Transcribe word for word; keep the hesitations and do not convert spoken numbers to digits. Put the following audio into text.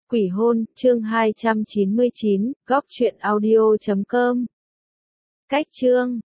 Quỷ hôn, chương hai trăm chín mươi chín, góc truyện audio chấm com. Cách chương